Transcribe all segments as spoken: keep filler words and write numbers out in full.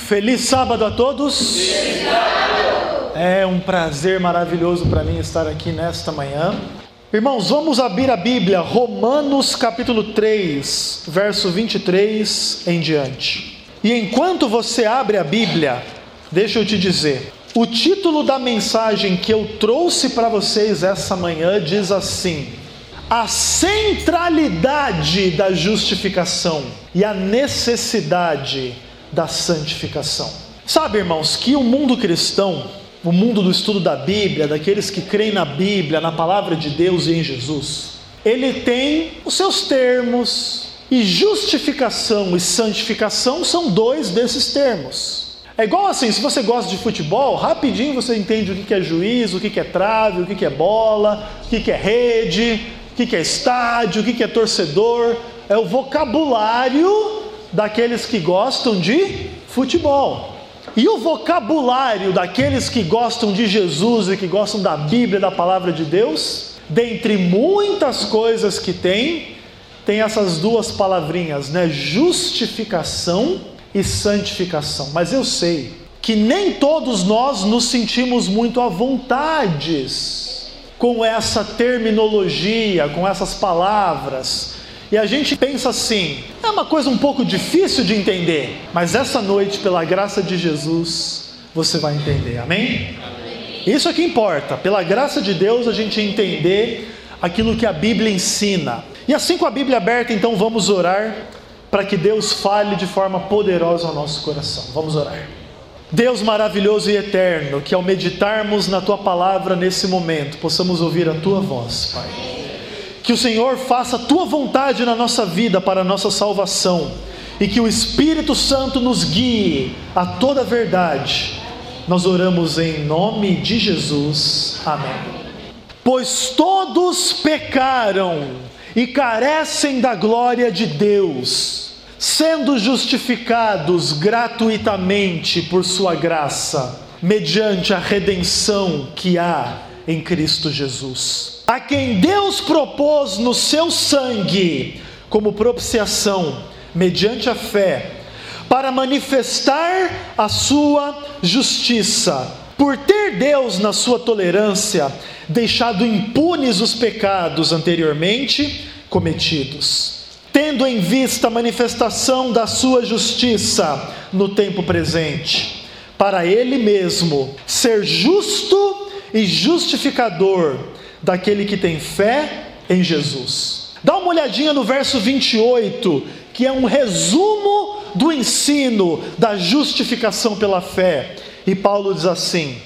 Feliz sábado a todos. Feliz sábado. É um prazer maravilhoso para mim estar aqui nesta manhã. Irmãos, vamos abrir a Bíblia, Romanos capítulo três, verso vinte e três em diante. E enquanto você abre a Bíblia, deixa eu te dizer, o título da mensagem que eu trouxe para vocês essa manhã diz assim: a centralidade da justificação e a necessidade da santificação. Sabe, irmãos, que o mundo cristão, o mundo do estudo da Bíblia, daqueles que creem na Bíblia, na palavra de Deus e em Jesus, ele tem os seus termos, e justificação e santificação são dois desses termos. É igual assim, se você gosta de futebol, rapidinho você entende o que é juiz, o que é trave, o que é bola, o que é rede, o que é estádio, o que é torcedor. É o vocabulário daqueles que gostam de futebol. E o vocabulário daqueles que gostam de Jesus e que gostam da Bíblia, da palavra de Deus, dentre muitas coisas que tem, tem essas duas palavrinhas, né? Justificação e santificação. Mas eu sei que nem todos nós nos sentimos muito à vontade com essa terminologia, com essas palavras. E a gente pensa assim, é uma coisa um pouco difícil de entender, mas essa noite, pela graça de Jesus, você vai entender, amém? Amém. Isso é que importa, pela graça de Deus a gente entender aquilo que a Bíblia ensina. E assim com a Bíblia aberta, então vamos orar para que Deus fale de forma poderosa ao nosso coração. Vamos orar. Deus maravilhoso e eterno, que ao meditarmos na Tua palavra nesse momento, possamos ouvir a Tua voz, Pai. Que o Senhor faça a Tua vontade na nossa vida para a nossa salvação, e que o Espírito Santo nos guie a toda a verdade. Nós oramos em nome de Jesus. Amém. Pois todos pecaram e carecem da glória de Deus, sendo justificados gratuitamente por sua graça, mediante a redenção que há em Cristo Jesus, a quem Deus propôs no seu sangue como propiciação, mediante a fé, para manifestar a sua justiça, por ter Deus na sua tolerância deixado impunes os pecados anteriormente cometidos, tendo em vista a manifestação da sua justiça no tempo presente, para Ele mesmo ser justo e justificador daquele que tem fé em Jesus. Dá uma olhadinha no verso vinte e oito, que é um resumo do ensino da justificação pela fé. E Paulo diz assim: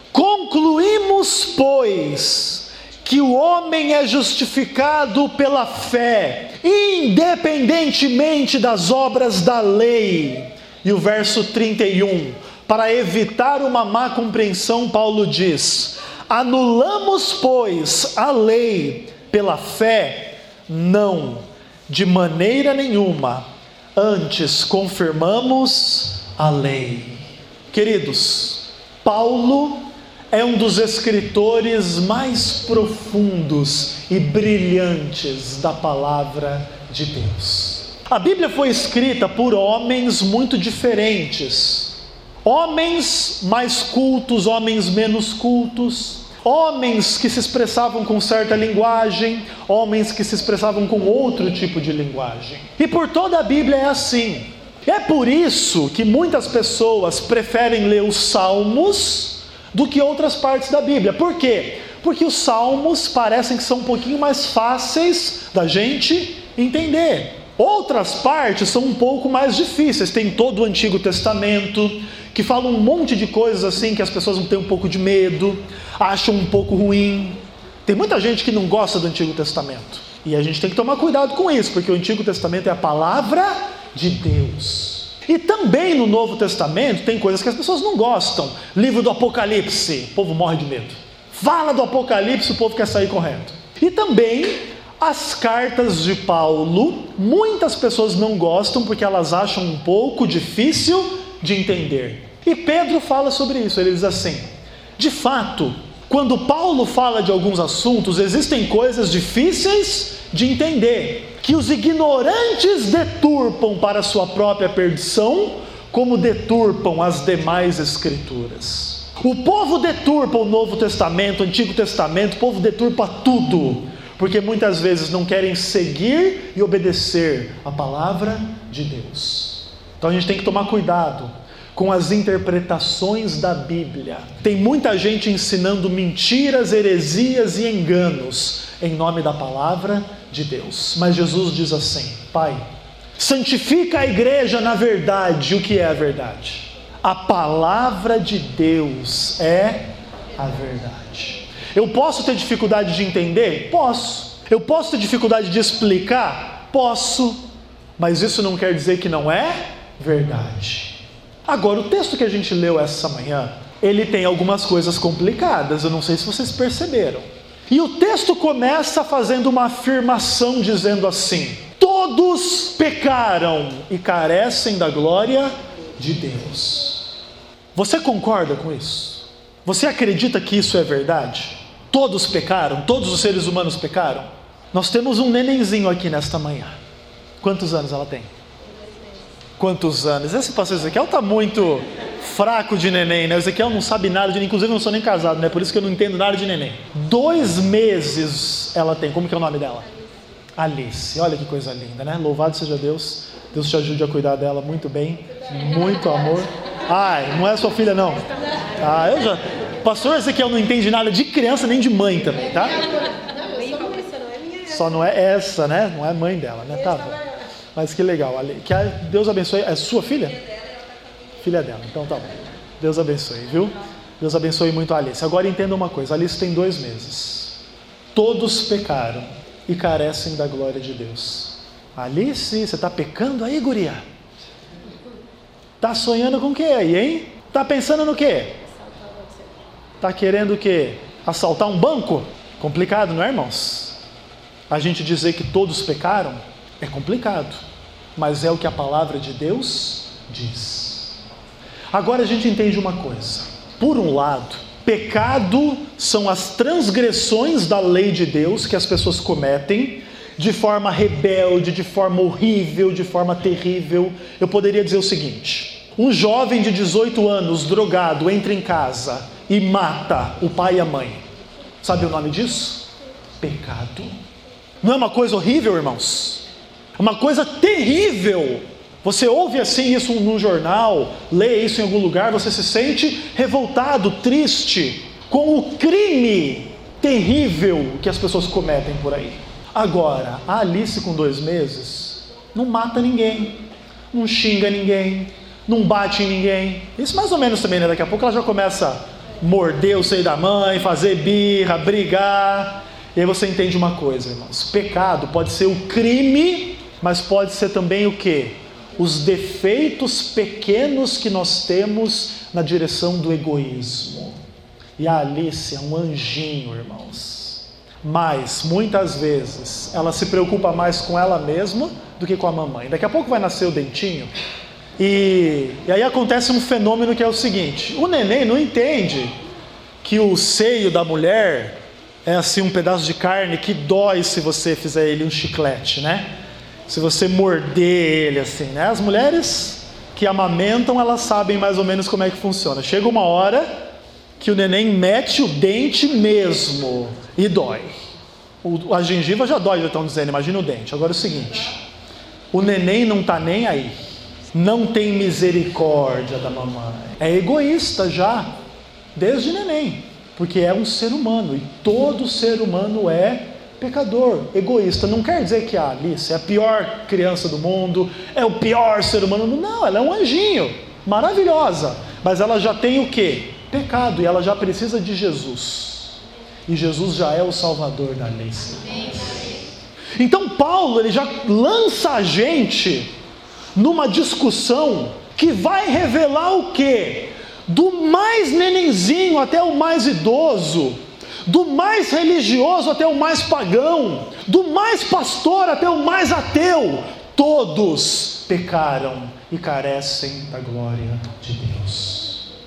concluímos, pois, que o homem é justificado pela fé, independentemente das obras da lei. E o verso trinta e um, para evitar uma má compreensão, Paulo diz: anulamos, pois, a lei pela fé? Não, de maneira nenhuma, antes confirmamos a lei. Queridos, Paulo é um dos escritores mais profundos e brilhantes da palavra de Deus. A Bíblia foi escrita por homens muito diferentes. Homens mais cultos, homens menos cultos, homens que se expressavam com certa linguagem, homens que se expressavam com outro tipo de linguagem. E por toda a Bíblia é assim. É por isso que muitas pessoas preferem ler os Salmos do que outras partes da Bíblia. Por quê? Porque os Salmos parecem que são um pouquinho mais fáceis da gente entender. Outras partes são um pouco mais difíceis. Tem todo o Antigo Testamento, que fala um monte de coisas assim que as pessoas vão ter um pouco de medo, acham um pouco ruim. Tem muita gente que não gosta do Antigo Testamento, e a gente tem que tomar cuidado com isso, porque o Antigo Testamento é a palavra de Deus. E também no Novo Testamento tem coisas que as pessoas não gostam. Livro do Apocalipse, o povo morre de medo. Fala do Apocalipse, o povo quer sair correndo. E também as cartas de Paulo, muitas pessoas não gostam porque elas acham um pouco difícil de entender. E Pedro fala sobre isso, ele diz assim: de fato, quando Paulo fala de alguns assuntos, existem coisas difíceis de entender, que os ignorantes deturpam para a sua própria perdição, como deturpam as demais escrituras. O povo deturpa o Novo Testamento, o Antigo Testamento, o povo deturpa tudo, porque muitas vezes não querem seguir e obedecer a palavra de Deus. Então a gente tem que tomar cuidado com as interpretações da Bíblia. Tem muita gente ensinando mentiras, heresias e enganos em nome da palavra de Deus. Mas Jesus diz assim: Pai, santifica a igreja na verdade. O que é a verdade? A palavra de Deus é a verdade. Eu posso ter dificuldade de entender? Posso. Eu posso ter dificuldade de explicar? Posso. Mas isso não quer dizer que não é verdade. Agora, o texto que a gente leu essa manhã, ele tem algumas coisas complicadas, eu não sei se vocês perceberam. E o texto começa fazendo uma afirmação dizendo assim: todos pecaram e carecem da glória de Deus. Você concorda com isso? Você acredita que isso é verdade? Todos pecaram? Todos os seres humanos pecaram? Nós temos um nenenzinho aqui nesta manhã. Quantos anos ela tem? Quantos anos? Esse pastor Ezequiel está muito fraco de neném, né? O Ezequiel não sabe nada de neném, inclusive eu não sou nem casado, né? Por isso que eu não entendo nada de neném. Dois meses ela tem. Como que é o nome dela? Alice. Olha que coisa linda, né? Louvado seja Deus. Deus te ajude a cuidar dela muito bem. Muito amor. Ai, não é sua filha não. Ah, eu já... Pastor Ezequiel não entende nada de criança nem de mãe também, tá? Só não é essa, né? Não é mãe dela, né? Tá bom. Mas que legal, que Deus abençoe. É sua filha? Filha dela, então tá bom. Deus abençoe, viu? Deus abençoe muito a Alice. Agora entenda uma coisa, a Alice tem dois meses. Todos pecaram e carecem da glória de Deus. Alice, você está pecando aí, guria? Está sonhando com o que aí, hein? Está pensando no quê? Está querendo o quê? Assaltar um banco? Complicado, não é, irmãos? A gente dizer que todos pecaram é complicado, mas é o que a palavra de Deus diz. Agora a gente entende uma coisa. Por um lado, pecado são as transgressões da lei de Deus que as pessoas cometem de forma rebelde, de forma horrível, de forma terrível. Eu poderia dizer o seguinte: um jovem de dezoito anos, drogado, entra em casa e mata o pai e a mãe. Sabe o nome disso? Pecado. Não é uma coisa horrível, irmãos? Uma coisa terrível. Você ouve assim isso no jornal, lê isso em algum lugar, você se sente revoltado, triste com o crime terrível que as pessoas cometem por aí. Agora, a Alice com dois meses não mata ninguém, não xinga ninguém, não bate em ninguém. Isso mais ou menos também, né? Daqui a pouco ela já começa a morder o seio da mãe, fazer birra, brigar. E aí você entende uma coisa, irmãos: pecado pode ser o crime, mas pode ser também o quê? Os defeitos pequenos que nós temos na direção do egoísmo. E a Alice é um anjinho, irmãos. Mas, muitas vezes, ela se preocupa mais com ela mesma do que com a mamãe. Daqui a pouco vai nascer o dentinho. E, e aí acontece um fenômeno que é o seguinte: o neném não entende que o seio da mulher é assim um pedaço de carne que dói se você fizer ele um chiclete, né? Se você morder ele assim, né? As mulheres que amamentam, elas sabem mais ou menos como é que funciona. Chega uma hora que o neném mete o dente mesmo e dói. O, a gengiva já dói, já estão dizendo, imagina o dente. Agora é o seguinte: o neném não está nem aí. Não tem misericórdia da mamãe. É egoísta já, desde neném. Porque é um ser humano, e todo ser humano é pecador, egoísta. Não quer dizer que a Alice é a pior criança do mundo, é o pior ser humano do mundo. Não, ela é um anjinho, maravilhosa. Mas ela já tem o quê? Pecado, e ela já precisa de Jesus. E Jesus já é o Salvador da Alice. Então Paulo, ele já lança a gente numa discussão que vai revelar o quê? Do mais nenenzinho até o mais idoso, do mais religioso até o mais pagão, do mais pastor até o mais ateu, todos pecaram e carecem da glória de Deus.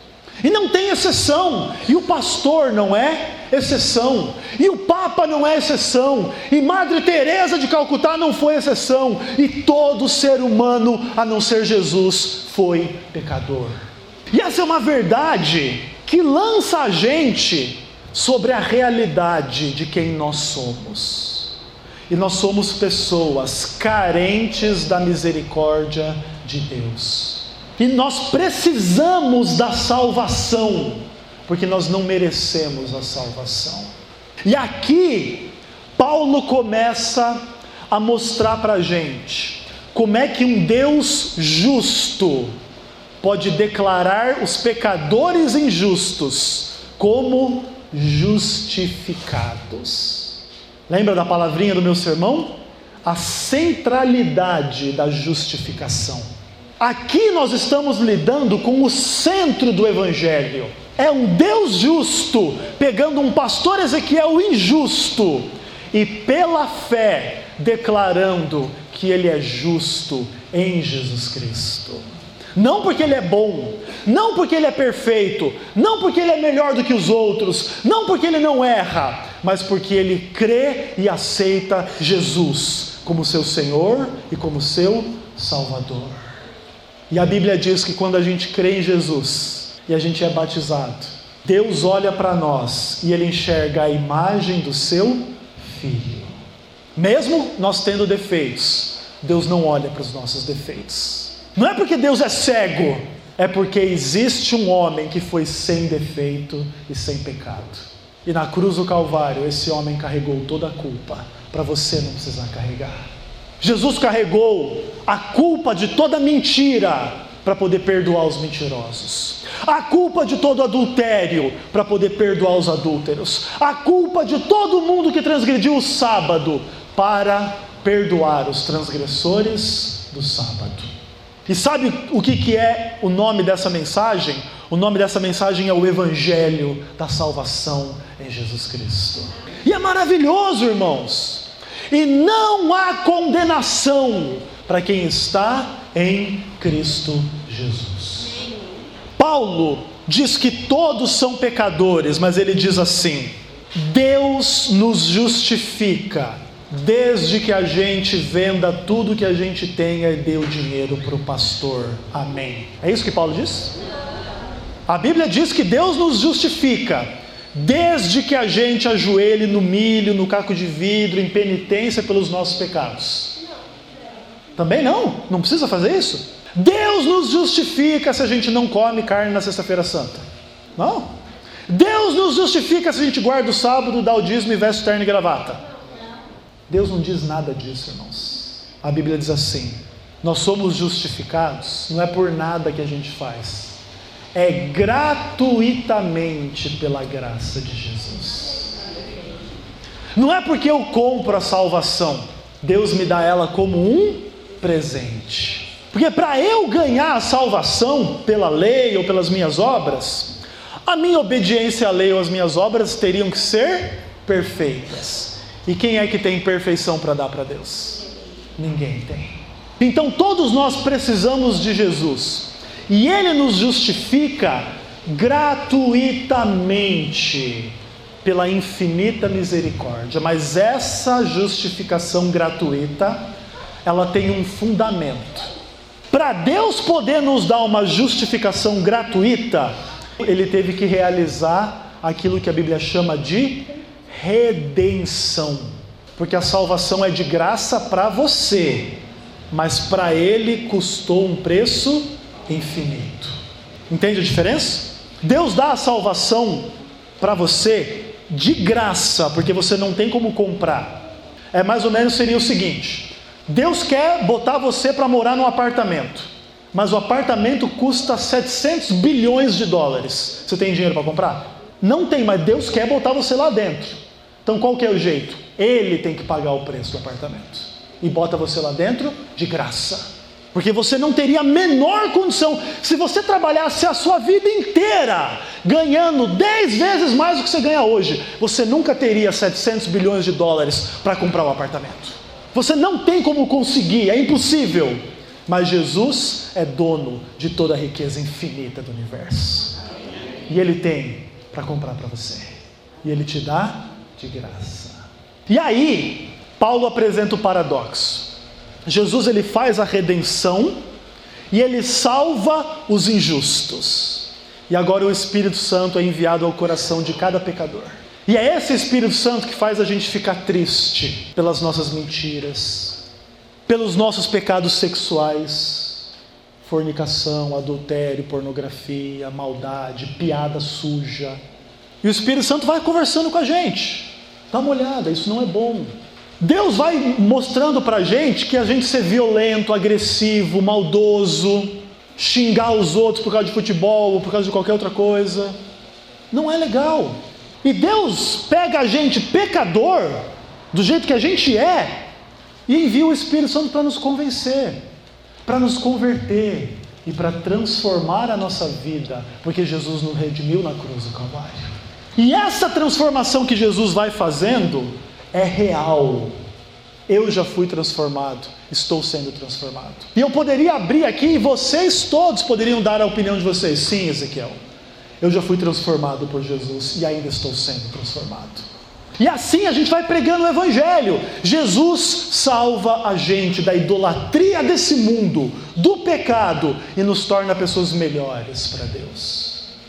E não tem exceção. E o pastor não é exceção. E o Papa não é exceção. E Madre Teresa de Calcutá não foi exceção. E todo ser humano, a não ser Jesus, foi pecador. E essa é uma verdade que lança a gente sobre a realidade de quem nós somos. E nós somos pessoas carentes da misericórdia de Deus. E nós precisamos da salvação, porque nós não merecemos a salvação. E aqui, Paulo começa a mostrar para a gente como é que um Deus justo pode declarar os pecadores injustos como justificados. Lembra da palavrinha do meu sermão? A centralidade da justificação. Aqui nós estamos lidando com o centro do Evangelho. É um Deus justo pegando um pastor Ezequiel injusto e pela fé declarando que ele é justo em Jesus Cristo. Não porque ele é bom, não porque ele é perfeito, não porque ele é melhor do que os outros, não porque ele não erra, mas porque ele crê e aceita Jesus como seu Senhor e como seu Salvador. E a Bíblia diz que quando a gente crê em Jesus e a gente é batizado, Deus olha para nós e ele enxerga a imagem do seu Filho. Mesmo nós tendo defeitos, Deus não olha para os nossos defeitos. Não é porque Deus é cego, é porque existe um homem que foi sem defeito e sem pecado. E na cruz do Calvário, esse homem carregou toda a culpa, para você não precisar carregar. Jesus carregou a culpa de toda mentira, para poder perdoar os mentirosos. A culpa de todo adultério, para poder perdoar os adúlteros. A culpa de todo mundo que transgrediu o sábado, para perdoar os transgressores do sábado. E sabe o que, que é o nome dessa mensagem? O nome dessa mensagem é o Evangelho da Salvação em Jesus Cristo. E é maravilhoso, irmãos. E não há condenação para quem está em Cristo Jesus. Paulo diz que todos são pecadores, mas ele diz assim: Deus nos justifica desde que a gente venda tudo que a gente tenha e dê o dinheiro para o pastor. Amém. É isso que Paulo diz? A Bíblia diz que Deus nos justifica desde que a gente ajoelhe no milho, no caco de vidro, em penitência pelos nossos pecados. Também não, não precisa fazer isso. Deus nos justifica se a gente não come carne na sexta-feira santa. Não. Deus nos justifica se a gente guarda o sábado, dá o dízimo e veste terno e gravata. Deus não diz nada disso, irmãos. A Bíblia diz assim: nós somos justificados, não é por nada que a gente faz, é gratuitamente pela graça de Jesus. Não é porque eu compro a salvação, Deus me dá ela como um presente. Porque para eu ganhar a salvação pela lei ou pelas minhas obras, a minha obediência à lei ou as minhas obras teriam que ser perfeitas. E quem é que tem perfeição para dar para Deus? Ninguém tem. Então todos nós precisamos de Jesus. E Ele nos justifica gratuitamente pela infinita misericórdia. Mas essa justificação gratuita, ela tem um fundamento. Para Deus poder nos dar uma justificação gratuita, Ele teve que realizar aquilo que a Bíblia chama de redenção, porque a salvação é de graça para você, mas para Ele custou um preço infinito. Entende a diferença? Deus dá a salvação para você de graça, porque você não tem como comprar. É mais ou menos, seria o seguinte: Deus quer botar você para morar num apartamento, mas o apartamento custa setecentos bilhões de dólares. Você tem dinheiro para comprar? Não tem, mas Deus quer botar você lá dentro. Então qual que é o jeito? Ele tem que pagar o preço do apartamento e bota você lá dentro de graça, porque você não teria a menor condição. Se você trabalhasse a sua vida inteira ganhando dez vezes mais do que você ganha hoje, você nunca teria setecentos bilhões de dólares para comprar um apartamento. Você não tem como conseguir, é impossível. Mas Jesus é dono de toda a riqueza infinita do universo. e Ele tem para comprar para você. E Ele te dá de graça. E aí, Paulo apresenta o paradoxo. Jesus, ele faz a redenção e ele salva os injustos. E agora o Espírito Santo é enviado ao coração de cada pecador. E é esse Espírito Santo que faz a gente ficar triste pelas nossas mentiras, pelos nossos pecados sexuais, fornicação, adultério, pornografia, maldade, piada suja. E o Espírito Santo vai conversando com a gente. Dá uma olhada, isso não é bom. Deus vai mostrando pra gente que a gente ser violento, agressivo, maldoso, xingar os outros por causa de futebol ou por causa de qualquer outra coisa, não é legal. E Deus pega a gente pecador, do jeito que a gente é, e envia o Espírito Santo para nos convencer, para nos converter e para transformar a nossa vida, porque Jesus nos redimiu na cruz do Calvário. E essa transformação que Jesus vai fazendo é real. Eu já fui transformado, estou sendo transformado. E eu poderia abrir aqui e vocês todos poderiam dar a opinião de vocês. Sim, Ezequiel, eu já fui transformado por Jesus e ainda estou sendo transformado. E assim a gente vai pregando o Evangelho. Jesus salva a gente da idolatria desse mundo, do pecado, e nos torna pessoas melhores para Deus.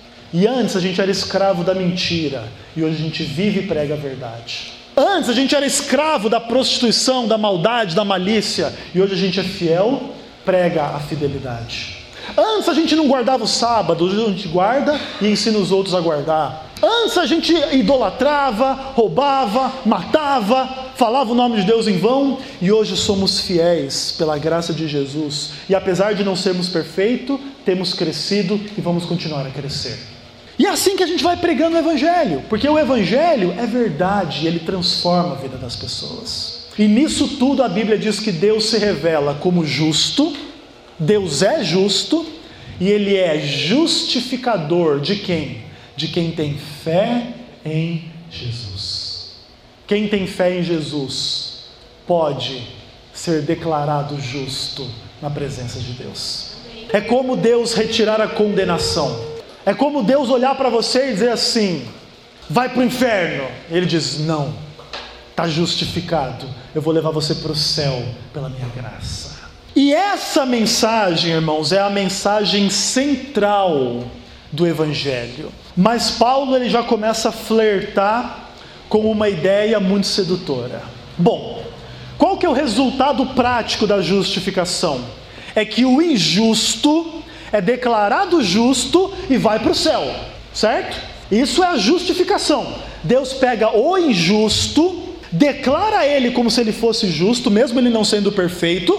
E antes a gente era escravo da mentira, e hoje a gente vive e prega a verdade. Antes a gente era escravo da prostituição, da maldade, da malícia, e hoje a gente é fiel, prega a fidelidade. Antes a gente não guardava o sábado, hoje a gente guarda e ensina os outros a guardar. Antes a gente idolatrava, roubava, matava, falava o nome de Deus em vão, e hoje somos fiéis pela graça de Jesus. E apesar de não sermos perfeitos, temos crescido e vamos continuar a crescer. E é assim que a gente vai pregando o Evangelho, porque o Evangelho é verdade, ele transforma a vida das pessoas. E nisso tudo a Bíblia diz que Deus se revela como justo, Deus é justo, e Ele é justificador de quem? De quem tem fé em Jesus. Quem tem fé em Jesus pode ser declarado justo na presença de Deus. É como Deus retirar a condenação. É como Deus olhar para você e dizer assim: vai para o inferno. Ele diz: não, está justificado, eu vou levar você para o céu pela minha graça. E essa mensagem, irmãos, é a mensagem central do Evangelho. Mas Paulo ele já começa a flertar com uma ideia muito sedutora. Bom, qual que é o resultado prático da justificação? É que o injusto é declarado justo e vai para o céu, certo? Isso é a justificação. Deus pega o injusto, declara ele como se ele fosse justo, mesmo ele não sendo perfeito,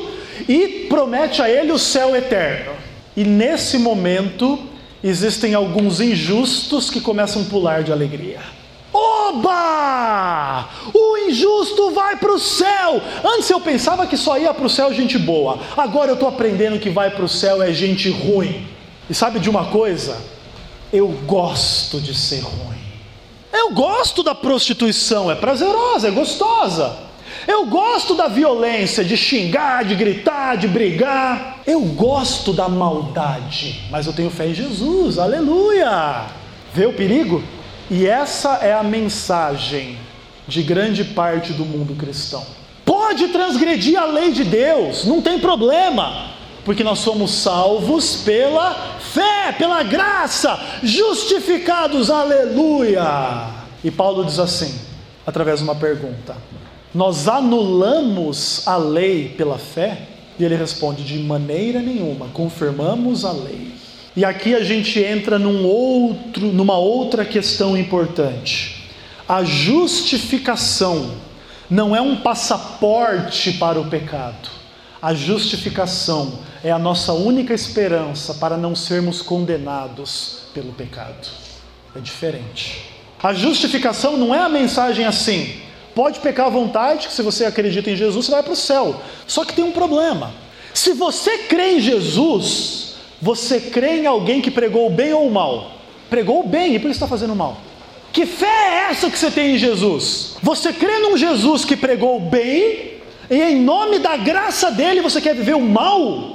e promete a ele o céu eterno. E nesse momento existem alguns injustos que começam a pular de alegria. Oba! O injusto vai para o céu! Antes eu pensava que só ia para o céu gente boa. Agora eu estou aprendendo que vai para o céu é gente ruim. E sabe de uma coisa? Eu gosto de ser ruim. Eu gosto da prostituição, é prazerosa, é gostosa. Eu gosto da violência, de xingar, de gritar, de brigar. Eu gosto da maldade, mas eu tenho fé em Jesus, aleluia! Vê o perigo? E essa é a mensagem de grande parte do mundo cristão. Pode transgredir a lei de Deus, não tem problema, porque nós somos salvos pela fé, pela graça, justificados, aleluia! E Paulo diz assim, através de uma pergunta: nós anulamos a lei pela fé? E ele responde: de maneira nenhuma, confirmamos a lei. E aqui a gente entra num outro, numa outra questão importante. A justificação não é um passaporte para o pecado. A justificação é a nossa única esperança para não sermos condenados pelo pecado. É diferente. A justificação não é a mensagem assim: pode pecar à vontade, que se você acredita em Jesus, você vai para o céu. Só que tem um problema. Se você crê em Jesus, você crê em alguém que pregou o bem ou o mal? Pregou o bem, e por que você está fazendo mal? Que fé é essa que você tem em Jesus? Você crê num Jesus que pregou o bem, e em nome da graça dele você quer viver o mal?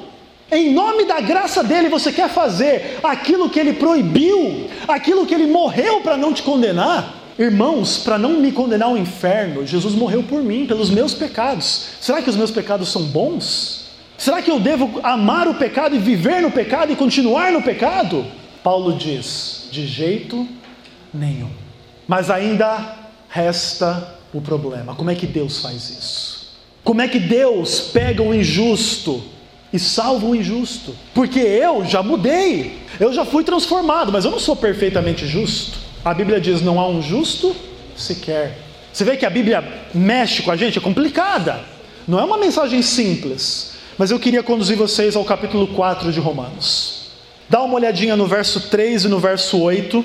Em nome da graça dele, você quer fazer aquilo que ele proibiu, aquilo que ele morreu para não te condenar? Irmãos, para não me condenar ao inferno, Jesus morreu por mim, pelos meus pecados. Será que os meus pecados são bons? Será que eu devo amar o pecado e viver no pecado e continuar no pecado? Paulo diz, de jeito nenhum. Mas ainda resta o problema. Como é que Deus faz isso? Como é que Deus pega o injusto e salva o injusto? Porque eu já mudei, eu já fui transformado, mas eu não sou perfeitamente justo. A Bíblia diz, não há um justo sequer. Você vê que a Bíblia mexe com a gente, é complicada. Não é uma mensagem simples. Mas eu queria conduzir vocês ao capítulo quatro de Romanos. Dá uma olhadinha no verso três e no verso oito,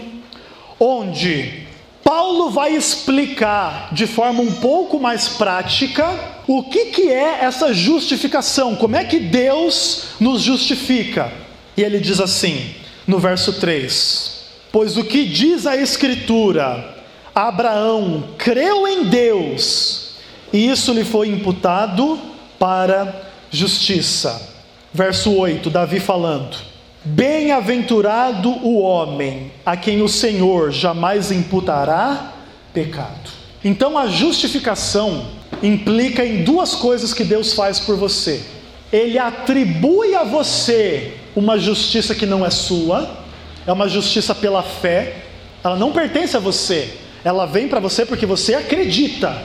onde Paulo vai explicar de forma um pouco mais prática o que, que é essa justificação, como é que Deus nos justifica. E ele diz assim, no verso três, pois o que diz a Escritura, Abraão creu em Deus, e isso lhe foi imputado para justiça. Verso oito, Davi falando, bem-aventurado o homem a quem o Senhor jamais imputará pecado. Então a justificação implica em duas coisas que Deus faz por você. Ele atribui a você uma justiça que não é sua, é uma justiça pela fé, ela não pertence a você, ela vem para você porque você acredita,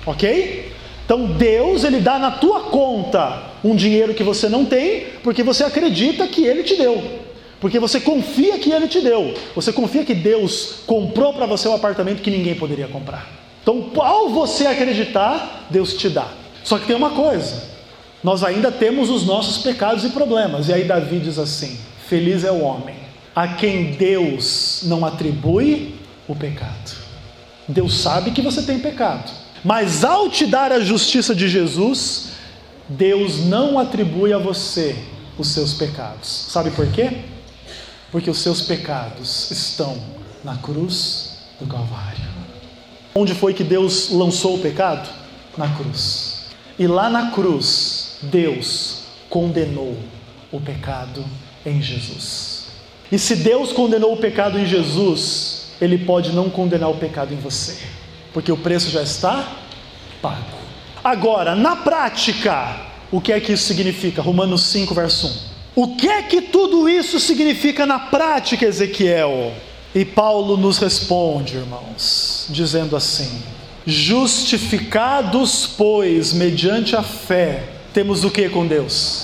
ok? Então Deus, ele dá na tua conta um dinheiro que você não tem, porque você acredita que ele te deu, porque você confia que ele te deu, você confia que Deus comprou para você um apartamento que ninguém poderia comprar. Então ao você acreditar, Deus te dá. Só que tem uma coisa, nós ainda temos os nossos pecados e problemas, e aí Davi diz assim, feliz é o homem a quem Deus não atribui o pecado. Deus sabe que você tem pecado, mas ao te dar a justiça de Jesus, Deus não atribui a você os seus pecados. Sabe por quê? Porque os seus pecados estão na cruz do Calvário. Onde foi que Deus lançou o pecado? Na cruz. E lá na cruz, Deus condenou o pecado em Jesus. E se Deus condenou o pecado em Jesus, Ele pode não condenar o pecado em você, porque o preço já está pago. Agora, na prática, o que é que isso significa? Romanos cinco, verso um. O que é que tudo isso significa na prática, Ezequiel? E Paulo nos responde, irmãos, dizendo assim, justificados, pois, mediante a fé, temos o que com Deus?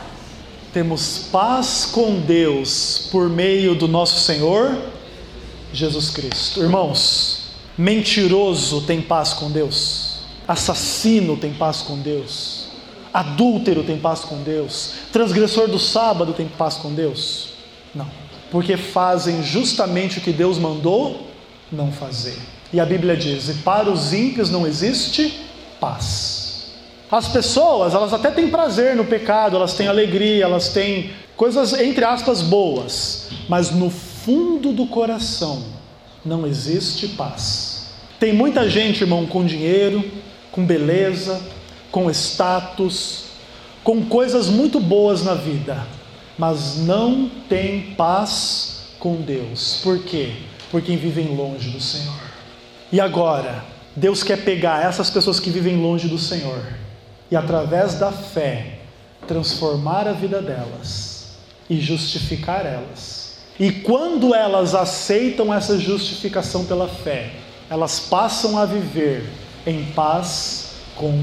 Temos paz com Deus por meio do nosso Senhor Jesus Cristo. Irmãos, mentiroso tem paz com Deus, assassino tem paz com Deus, adúltero tem paz com Deus, transgressor do sábado tem paz com Deus? Não, porque fazem justamente o que Deus mandou não fazer. E a Bíblia diz, e para os ímpios não existe paz. As pessoas, elas até têm prazer no pecado, elas têm alegria, elas têm coisas, entre aspas, boas, mas no fundo do coração não existe paz. Tem muita gente, irmão, com dinheiro, com beleza, com status, com coisas muito boas na vida, mas não tem paz com Deus. Por quê? Porque vivem longe do Senhor. E agora, Deus quer pegar essas pessoas que vivem longe do Senhor e através da fé transformar a vida delas e justificar elas. E quando elas aceitam essa justificação pela fé, elas passam a viver em paz com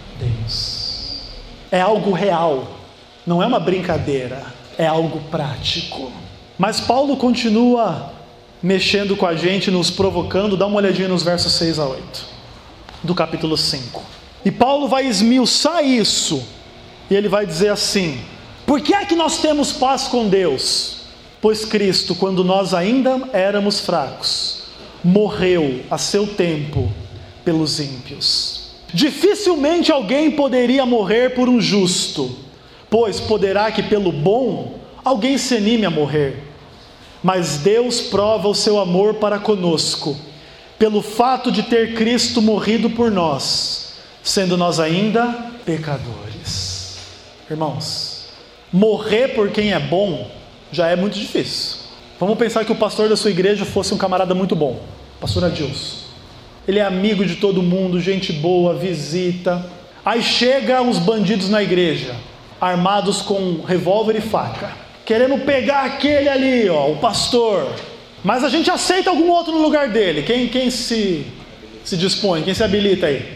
Deus. É algo real, não é uma brincadeira, é algo prático. Mas Paulo continua mexendo com a gente, nos provocando. Dá uma olhadinha nos versos seis a oito do capítulo cinco. E Paulo vai esmiuçar isso, e ele vai dizer assim, por que é que nós temos paz com Deus? Pois Cristo, quando nós ainda éramos fracos, morreu a seu tempo pelos ímpios. Dificilmente alguém poderia morrer por um justo, pois poderá que pelo bom alguém se anime a morrer. Mas Deus prova o seu amor para conosco, pelo fato de ter Cristo morrido por nós, sendo nós ainda pecadores. Irmãos, morrer por quem é bom já é muito difícil. Vamos pensar que o pastor da sua igreja fosse um camarada muito bom, pastor Adilson. Ele é amigo de todo mundo, gente boa, visita. Aí chega uns bandidos na igreja, armados com revólver e faca, querendo pegar aquele ali, ó, o pastor. Mas a gente aceita algum outro no lugar dele. Quem, quem se, se dispõe? Quem se habilita aí?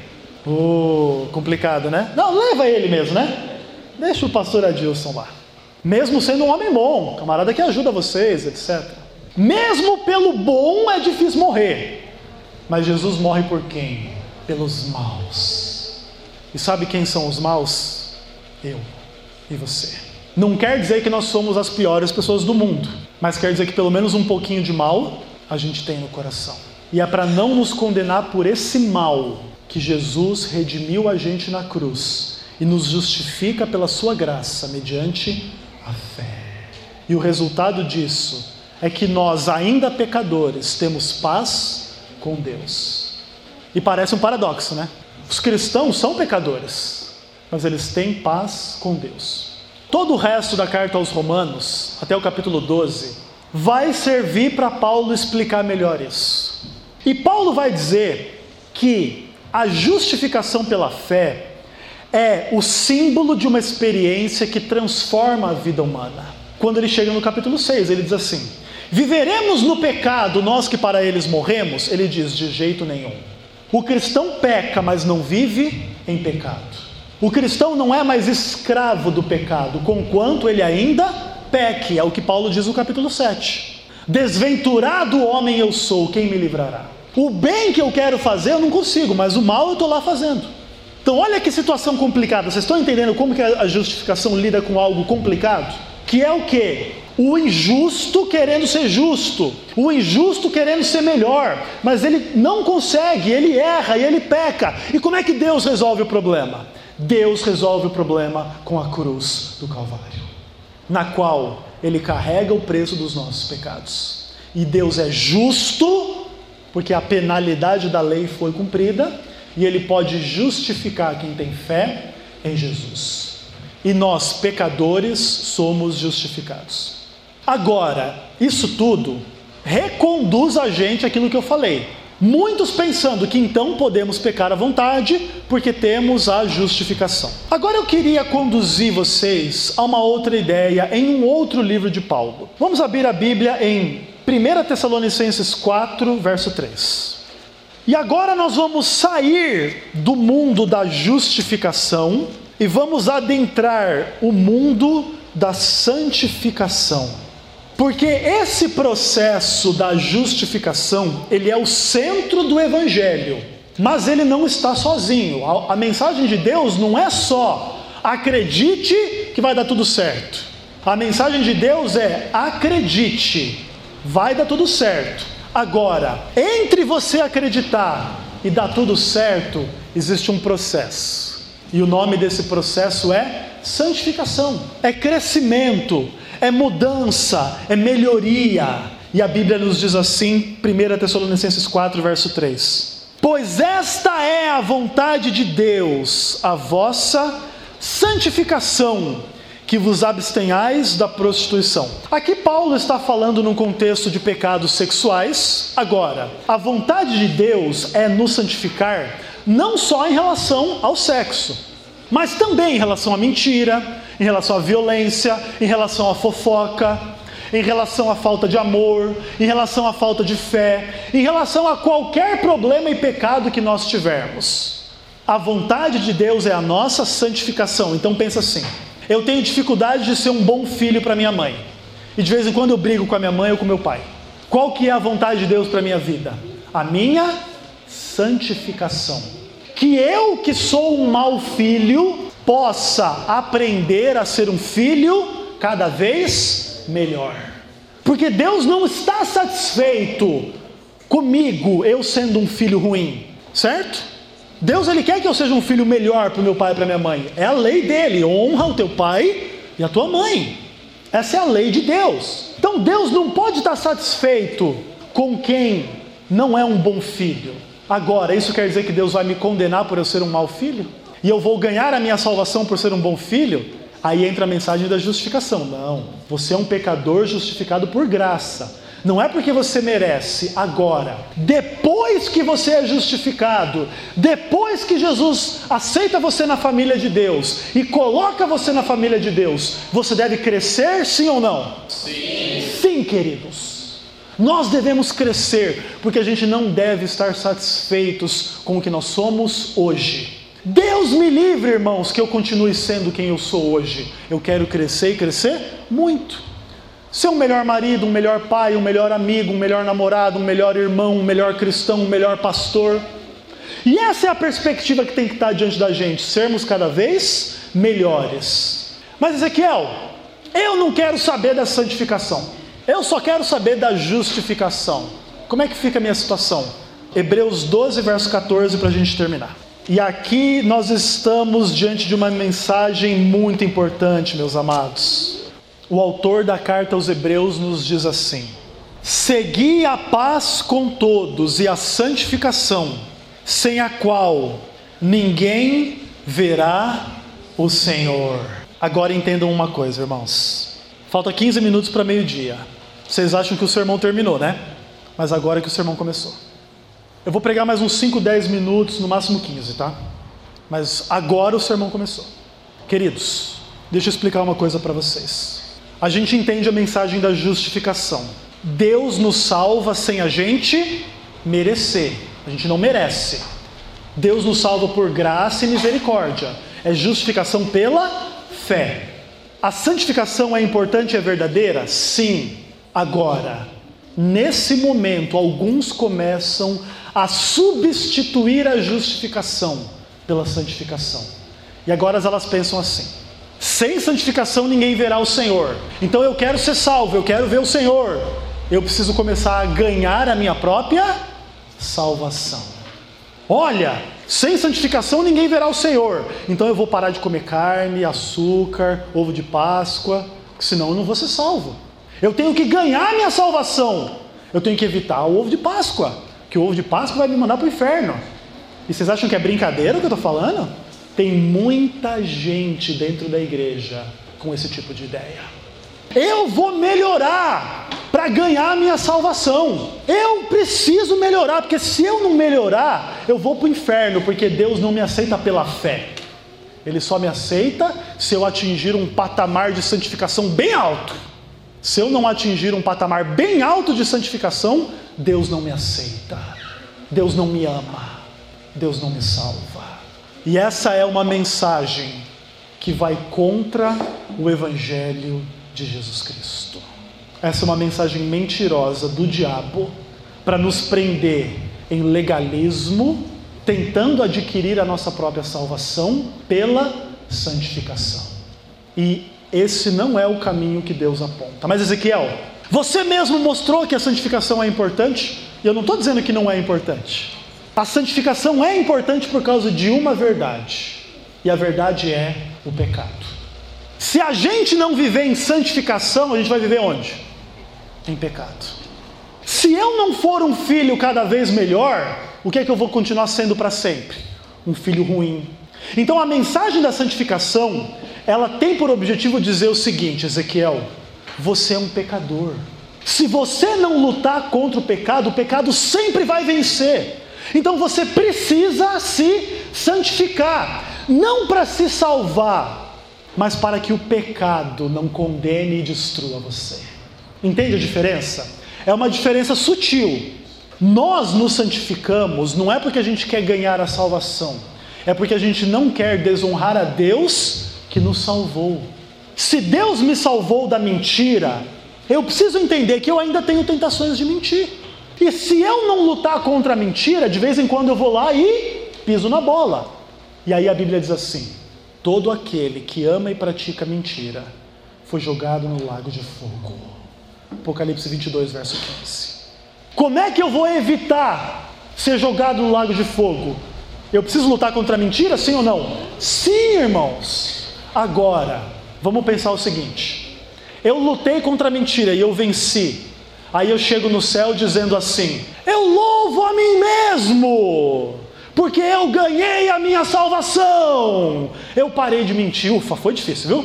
Oh, complicado, né? Não, leva ele mesmo, né? Deixa o pastor Adilson lá. Mesmo sendo um homem bom, camarada que ajuda vocês, etcétera. Mesmo pelo bom é difícil morrer. Mas Jesus morre por quem? Pelos maus. E sabe quem são os maus? Eu e você. Não quer dizer que nós somos as piores pessoas do mundo, mas quer dizer que pelo menos um pouquinho de mal a gente tem no coração. E é para não nos condenar por esse mal que Jesus redimiu a gente na cruz e nos justifica pela sua graça mediante a fé. E o resultado disso é que nós, ainda pecadores, temos paz com Deus. E parece um paradoxo, né? Os cristãos são pecadores, mas eles têm paz com Deus. Todo o resto da carta aos Romanos, até o capítulo doze, vai servir para Paulo explicar melhor isso. E Paulo vai dizer que a justificação pela fé é o símbolo de uma experiência que transforma a vida humana. Quando ele chega no capítulo seis, ele diz assim: viveremos no pecado nós que para eles morremos? Ele diz, de jeito nenhum. O cristão peca, mas não vive em pecado. O cristão não é mais escravo do pecado, conquanto ele ainda peque. É o que Paulo diz no capítulo sete. Desventurado homem eu sou, quem me livrará? O bem que eu quero fazer eu não consigo, mas o mal eu estou lá fazendo. Então olha que situação complicada. Vocês estão entendendo como que a justificação lida com algo complicado? Que é o quê? O injusto querendo ser justo, o injusto querendo ser melhor, mas ele não consegue, ele erra e ele peca. E como é que Deus resolve o problema? Deus resolve o problema com a cruz do Calvário, na qual ele carrega o preço dos nossos pecados. E Deus é justo, porque a penalidade da lei foi cumprida, e ele pode justificar quem tem fé em Jesus. E nós, pecadores, somos justificados. Agora, isso tudo reconduz a gente àquilo que eu falei. Muitos pensando que então podemos pecar à vontade, porque temos a justificação. Agora eu queria conduzir vocês a uma outra ideia em um outro livro de Paulo. Vamos abrir a Bíblia em primeira Tessalonicenses quatro, verso três. E agora nós vamos sair do mundo da justificação e vamos adentrar o mundo da santificação. Porque esse processo da justificação, ele é o centro do Evangelho, mas ele não está sozinho. A, a mensagem de Deus não é só acredite que vai dar tudo certo. A mensagem de Deus é acredite, vai dar tudo certo. Agora, entre você acreditar e dar tudo certo, existe um processo. E o nome desse processo é santificação, é crescimento, é mudança, é melhoria. E a Bíblia nos diz assim, primeira Tessalonicenses quatro, verso três. Pois esta é a vontade de Deus, a vossa santificação, que vos abstenhais da prostituição. Aqui Paulo está falando num contexto de pecados sexuais. Agora, a vontade de Deus é nos santificar não só em relação ao sexo, mas também em relação à mentira, em relação à violência, em relação à fofoca, em relação à falta de amor, em relação à falta de fé, em relação a qualquer problema e pecado que nós tivermos. A vontade de Deus é a nossa santificação. Então pensa assim: eu tenho dificuldade de ser um bom filho para minha mãe, e de vez em quando eu brigo com a minha mãe ou com meu pai. Qual que é a vontade de Deus para a minha vida? A minha santificação. Que eu, que sou um mau filho, possa aprender a ser um filho cada vez melhor. Porque Deus não está satisfeito comigo, eu sendo um filho ruim, certo? Deus, Ele quer que eu seja um filho melhor para o meu pai e para a minha mãe. É a lei dele, honra o teu pai e a tua mãe. Essa é a lei de Deus. Então Deus não pode estar satisfeito com quem não é um bom filho. Agora, isso quer dizer que Deus vai me condenar por eu ser um mau filho? E eu vou ganhar a minha salvação por ser um bom filho? Aí entra a mensagem da justificação. Não, você é um pecador justificado por graça. Não é porque você merece agora. Depois que você é justificado, depois que Jesus aceita você na família de Deus e coloca você na família de Deus, você deve crescer, sim ou não? Sim. Sim, queridos. Nós devemos crescer, porque a gente não deve estar satisfeitos com o que nós somos hoje. Deus me livre, irmãos, que eu continue sendo quem eu sou hoje. Eu quero crescer e crescer muito. Ser um melhor marido, um melhor pai, um melhor amigo, um melhor namorado, um melhor irmão, um melhor cristão, um melhor pastor. E essa é a perspectiva que tem que estar diante da gente, sermos cada vez melhores. Mas Ezequiel, eu não quero saber da santificação. Eu só quero saber da justificação. Como é que fica a minha situação? Hebreus doze, verso catorze, para a gente terminar. E aqui nós estamos diante de uma mensagem muito importante, meus amados. O autor da carta aos Hebreus nos diz assim: segui a paz com todos e a santificação, sem a qual ninguém verá o Senhor. Agora entendam uma coisa, irmãos. Falta quinze minutos para meio-dia. Vocês acham que o sermão terminou, né? Mas agora é que o sermão começou. Eu vou pregar mais uns cinco, dez minutos, no máximo quinze, tá? Mas agora o sermão começou. Queridos, deixa eu explicar uma coisa para vocês. A gente entende a mensagem da justificação. Deus nos salva sem a gente merecer. A gente não merece. Deus nos salva por graça e misericórdia. É justificação pela fé. A santificação é importante e é verdadeira? Sim. Agora, nesse momento, alguns começam a substituir a justificação pela santificação. E agora elas pensam assim: sem santificação ninguém verá o Senhor. Então eu quero ser salvo, eu quero ver o Senhor. Eu preciso começar a ganhar a minha própria salvação. Olha, sem santificação ninguém verá o Senhor. Então eu vou parar de comer carne, açúcar, ovo de Páscoa, senão eu não vou ser salvo. Eu tenho que ganhar a minha salvação. Eu tenho que evitar o ovo de Páscoa, que o ovo de Páscoa vai me mandar para o inferno. E vocês acham que é brincadeira o que eu estou falando? Tem muita gente dentro da igreja com esse tipo de ideia. Eu vou melhorar para ganhar a minha salvação. Eu preciso melhorar, porque se eu não melhorar, eu vou para o inferno, porque Deus não me aceita pela fé. Ele só me aceita se eu atingir um patamar de santificação bem alto. Se eu não atingir um patamar bem alto de santificação, Deus não me aceita. Deus não me ama. Deus não me salva. E essa é uma mensagem que vai contra o Evangelho de Jesus Cristo. Essa é uma mensagem mentirosa do diabo para nos prender em legalismo, tentando adquirir a nossa própria salvação pela santificação. E esse não é o caminho que Deus aponta. Mas Ezequiel, você mesmo mostrou que a santificação é importante, e eu não estou dizendo que não é importante. A santificação é importante por causa de uma verdade, e a verdade é o pecado. Se a gente não viver em santificação, a gente vai viver onde? Em pecado. Se eu não for um filho cada vez melhor, o que é que eu vou continuar sendo para sempre? Um filho ruim. Então a mensagem da santificação, ela tem por objetivo dizer o seguinte: Ezequiel, você é um pecador. Se você não lutar contra o pecado, o pecado sempre vai vencer. Então você precisa se santificar, não para se salvar, mas para que o pecado não condene e destrua você. Entende a diferença? É uma diferença sutil. Nós nos santificamos não é porque a gente quer ganhar a salvação, é porque a gente não quer desonrar a Deus que nos salvou. Se Deus me salvou da mentira, eu preciso entender que eu ainda tenho tentações de mentir. E se eu não lutar contra a mentira, de vez em quando eu vou lá e piso na bola. E aí a Bíblia diz assim: todo aquele que ama e pratica mentira foi jogado no lago de fogo. Apocalipse vinte e dois, verso quinze. Como é que eu vou evitar ser jogado no lago de fogo? Eu preciso lutar contra a mentira, sim ou não? Sim, irmãos. Agora, vamos pensar o seguinte: eu lutei contra a mentira e eu venci. Aí eu chego no céu dizendo assim: eu louvo a mim mesmo, porque eu ganhei a minha salvação. Eu parei de mentir. Ufa, foi difícil, viu?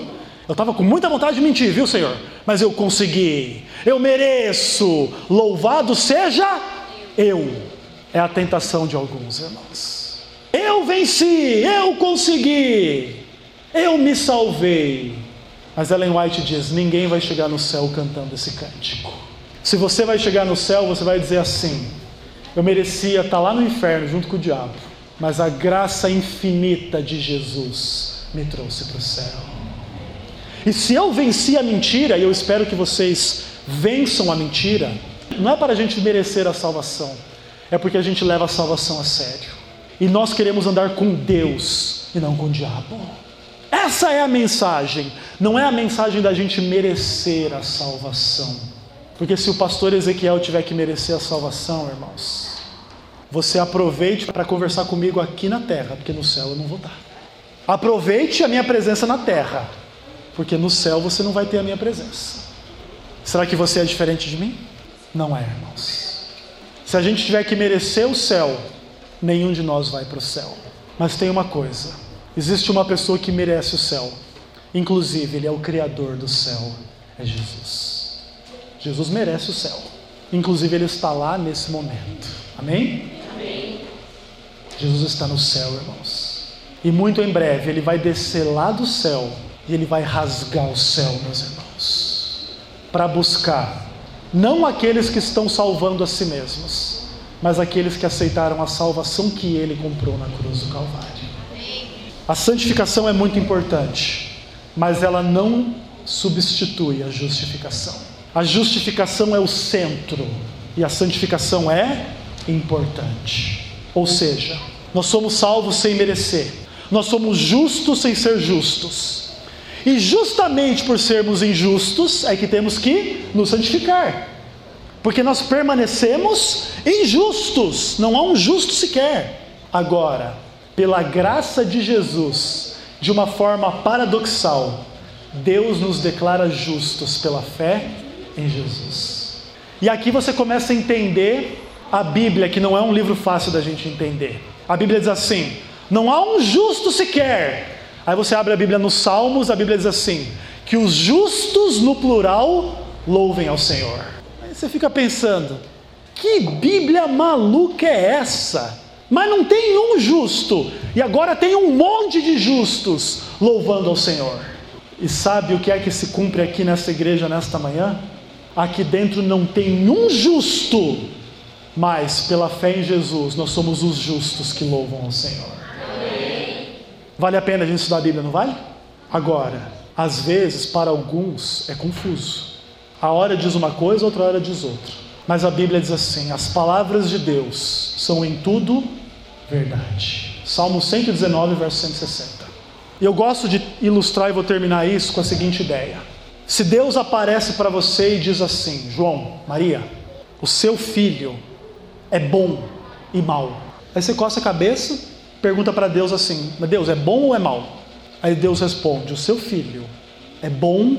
Eu estava com muita vontade de mentir, viu, Senhor? Mas eu consegui. Eu mereço. Louvado seja eu. É a tentação de alguns, irmãos. Eu venci, eu consegui. Eu me salvei. Mas Ellen White diz, ninguém vai chegar no céu cantando esse cântico. Se você vai chegar no céu, você vai dizer assim: eu merecia estar lá no inferno junto com o diabo, mas a graça infinita de Jesus me trouxe para o céu. E se eu venci a mentira, e eu espero que vocês vençam a mentira, não é para a gente merecer a salvação, é porque a gente leva a salvação a sério. E nós queremos andar com Deus e não com o diabo. Essa é a mensagem. Não é a mensagem da gente merecer a salvação. Porque se o pastor Ezequiel tiver que merecer a salvação, irmãos, você aproveite para conversar comigo aqui na terra, porque no céu eu não vou dar. Aproveite a minha presença na terra, porque no céu você não vai ter a minha presença. Será que você é diferente de mim? Não é, irmãos. Se a gente tiver que merecer o céu, nenhum de nós vai para o céu. Mas tem uma coisa: existe uma pessoa que merece o céu. Inclusive, Ele é o Criador do céu. É Jesus. Jesus merece o céu. Inclusive, Ele está lá nesse momento. Amém? Amém. Jesus está no céu, irmãos. E muito em breve, Ele vai descer lá do céu. E Ele vai rasgar o céu, meus irmãos, para buscar não aqueles que estão salvando a si mesmos, mas aqueles que aceitaram a salvação que Ele comprou na cruz do Calvário. A santificação é muito importante, mas ela não substitui a justificação. A justificação é o centro e a santificação é importante. Ou seja, nós somos salvos sem merecer, nós somos justos sem ser justos. E justamente por sermos injustos é que temos que nos santificar, porque nós permanecemos injustos, não há um justo sequer. Agora, pela graça de Jesus, de uma forma paradoxal, Deus nos declara justos pela fé em Jesus. E aqui você começa a entender a Bíblia, que não é um livro fácil da gente entender. A Bíblia diz assim: não há um justo sequer. Aí você abre a Bíblia nos Salmos, a Bíblia diz assim: que os justos no plural louvem ao Senhor. Aí você fica pensando, que Bíblia maluca é essa? Mas não tem um justo, e agora tem um monte de justos louvando ao Senhor. E sabe o que é que se cumpre aqui nessa igreja nesta manhã? Aqui dentro não tem um justo, mas pela fé em Jesus nós somos os justos que louvam ao Senhor. Vale a pena a gente estudar a Bíblia, não vale? Agora, às vezes para alguns é confuso. A hora diz uma coisa, outra hora diz outra. Mas a Bíblia diz assim: as palavras de Deus são em tudo verdade. Salmo cento e dezenove, verso cento e sessenta. E eu gosto de ilustrar e vou terminar isso com a seguinte ideia. Se Deus aparece para você e diz assim: João, Maria, o seu filho é bom e mau. Aí você coça a cabeça, pergunta para Deus assim: mas Deus, é bom ou é mau? Aí Deus responde: o seu filho é bom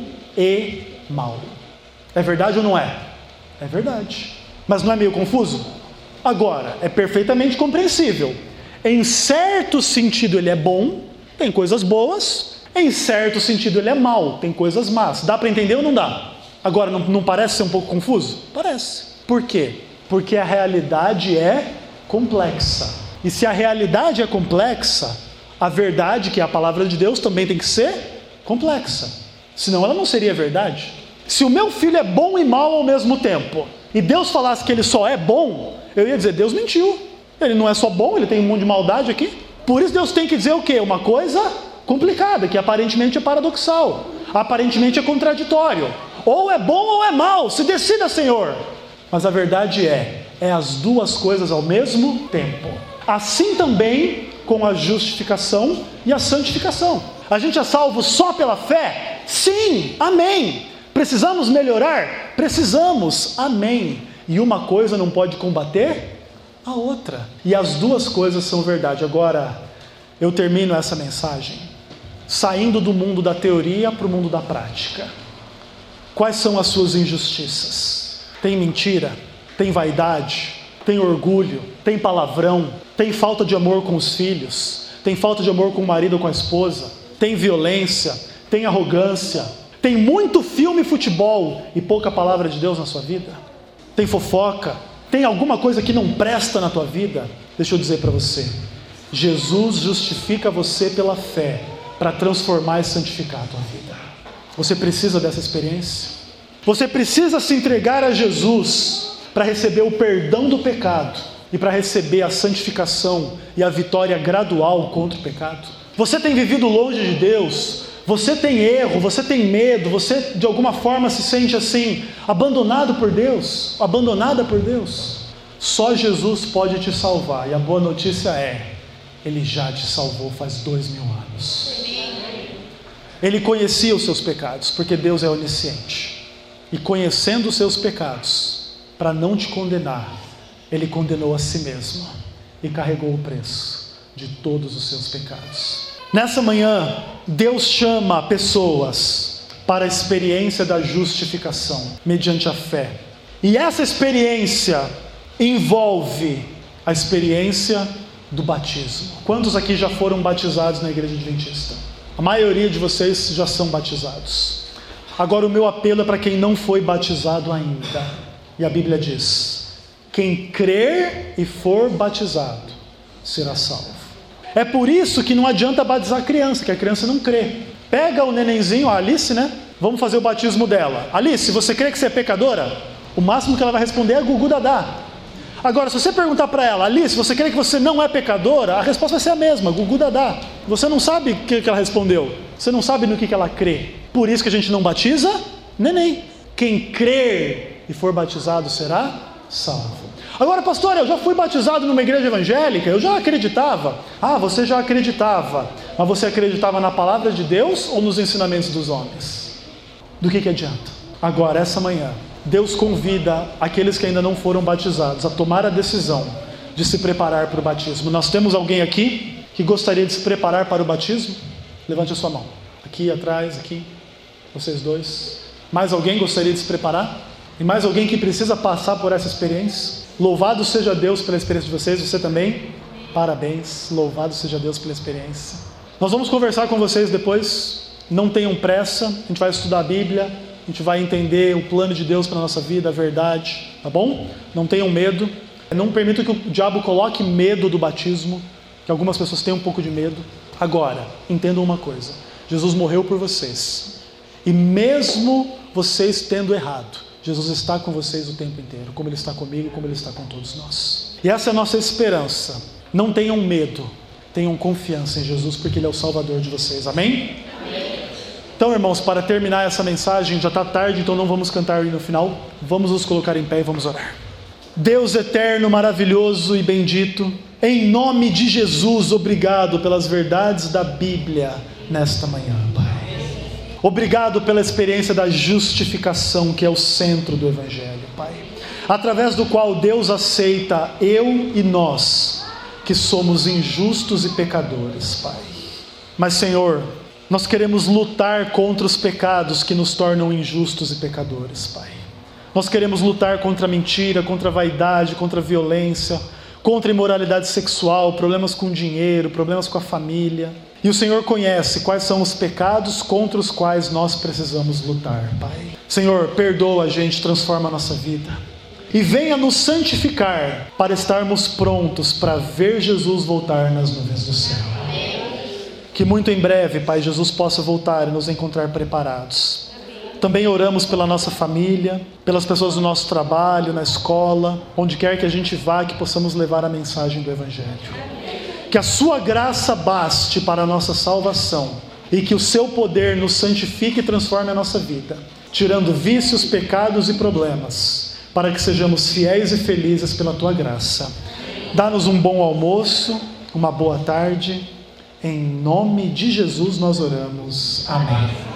e mau. É verdade ou não é? É verdade. Mas não é meio confuso? Agora, é perfeitamente compreensível. Em certo sentido ele é bom, tem coisas boas. Em certo sentido ele é mau, tem coisas más. Dá para entender ou não dá? Agora, não, não parece ser um pouco confuso? Parece. Por quê? Porque a realidade é complexa. E se a realidade é complexa, a verdade, que é a palavra de Deus, também tem que ser complexa. Senão ela não seria verdade. Se o meu filho é bom e mau ao mesmo tempo, e Deus falasse que ele só é bom, eu ia dizer: Deus mentiu. Ele não é só bom, ele tem um monte de maldade aqui. Por isso Deus tem que dizer o quê? Uma coisa complicada, que aparentemente é paradoxal, aparentemente é contraditório. Ou é bom ou é mau, se decida, Senhor. Mas a verdade é, é as duas coisas ao mesmo tempo. Assim também com a justificação e a santificação. A gente é salvo só pela fé? Sim, amém. Precisamos melhorar? Precisamos, amém. E uma coisa não pode combater a outra. E as duas coisas são verdade. Agora, eu termino essa mensagem saindo do mundo da teoria para o mundo da prática. Quais são as suas injustiças? Tem mentira? Tem vaidade? Tem orgulho? Tem palavrão? Tem falta de amor com os filhos? Tem falta de amor com o marido ou com a esposa? Tem violência? tem arrogância, tem muito filme e futebol e pouca palavra de Deus na sua vida, tem fofoca, tem alguma coisa que não presta na tua vida, deixa eu dizer para você, Jesus justifica você pela fé para transformar e santificar a tua vida. Você precisa dessa experiência. Você precisa se entregar a Jesus para receber o perdão do pecado e para receber a santificação e a vitória gradual contra o pecado. Você tem vivido longe de Deus, você tem erro, você tem medo, você de alguma forma se sente assim, abandonado por Deus, abandonada por Deus. Só Jesus pode te salvar, e a boa notícia é, Ele já te salvou faz dois mil anos. Ele conhecia os seus pecados, porque Deus é onisciente. E conhecendo os seus pecados, para não te condenar, Ele condenou a si mesmo e carregou o preço de todos os seus pecados. Nessa manhã, Deus chama pessoas para a experiência da justificação, mediante a fé. E essa experiência envolve a experiência do batismo. Quantos aqui já foram batizados na igreja adventista? A maioria de vocês já são batizados. Agora o meu apelo é para quem não foi batizado ainda. E a Bíblia diz, quem crer e for batizado será salvo. É por isso que não adianta batizar a criança, que a criança não crê. Pega o nenenzinho, a Alice, né? Vamos fazer o batismo dela. Alice, você crê que você é pecadora? O máximo que ela vai responder é Gugu Dadá. Agora, se você perguntar para ela, Alice, você crê que você não é pecadora? A resposta vai ser a mesma, Gugu Dadá. Você não sabe o que ela respondeu. Você não sabe no que ela crê. Por isso que a gente não batiza neném. Quem crer e for batizado será salvo. Agora, pastor, eu já fui batizado numa igreja evangélica, eu já acreditava. Ah, você já acreditava. Mas você acreditava na palavra de Deus ou nos ensinamentos dos homens? Do que que adianta? Agora, essa manhã, Deus convida aqueles que ainda não foram batizados a tomar a decisão de se preparar para o batismo. Nós temos alguém aqui que gostaria de se preparar para o batismo? Levante a sua mão. Aqui atrás, aqui. Vocês dois. Mais alguém gostaria de se preparar? E mais alguém que precisa passar por essa experiência? Louvado seja Deus pela experiência de vocês. Você também? Parabéns. Louvado seja Deus pela experiência. Nós vamos conversar com vocês depois. Não tenham pressa. A gente vai estudar a Bíblia. A gente vai entender o plano de Deus para a nossa vida, a verdade, tá bom? Não tenham medo. Não permita que o diabo coloque medo do batismo, que algumas pessoas têm um pouco de medo. Agora, entendam uma coisa. Jesus morreu por vocês. E mesmo vocês tendo errado, Jesus está com vocês o tempo inteiro, como Ele está comigo, como Ele está com todos nós. E essa é a nossa esperança. Não tenham medo, tenham confiança em Jesus, porque Ele é o Salvador de vocês. Amém? Amém. Então, irmãos, para terminar essa mensagem, já está tarde, então não vamos cantar no final. Vamos nos colocar em pé e vamos orar. Deus eterno, maravilhoso e bendito, em nome de Jesus, obrigado pelas verdades da Bíblia nesta manhã, Pai. Obrigado pela experiência da justificação, que é o centro do Evangelho, Pai. Através do qual Deus aceita eu e nós, que somos injustos e pecadores, Pai. Mas, Senhor, nós queremos lutar contra os pecados que nos tornam injustos e pecadores, Pai. Nós queremos lutar contra a mentira, contra a vaidade, contra a violência, contra a imoralidade sexual, problemas com dinheiro, problemas com a família. E o Senhor conhece quais são os pecados contra os quais nós precisamos lutar, Pai. Senhor, perdoa a gente, transforma a nossa vida. E venha nos santificar para estarmos prontos para ver Jesus voltar nas nuvens do céu. Que muito em breve, Pai, Jesus possa voltar e nos encontrar preparados. Também oramos pela nossa família, pelas pessoas do nosso trabalho, na escola, onde quer que a gente vá, que possamos levar a mensagem do Evangelho. Que a sua graça baste para a nossa salvação e que o seu poder nos santifique e transforme a nossa vida, tirando vícios, pecados e problemas, para que sejamos fiéis e felizes pela tua graça. Dá-nos um bom almoço, uma boa tarde. Em nome de Jesus nós oramos. Amém.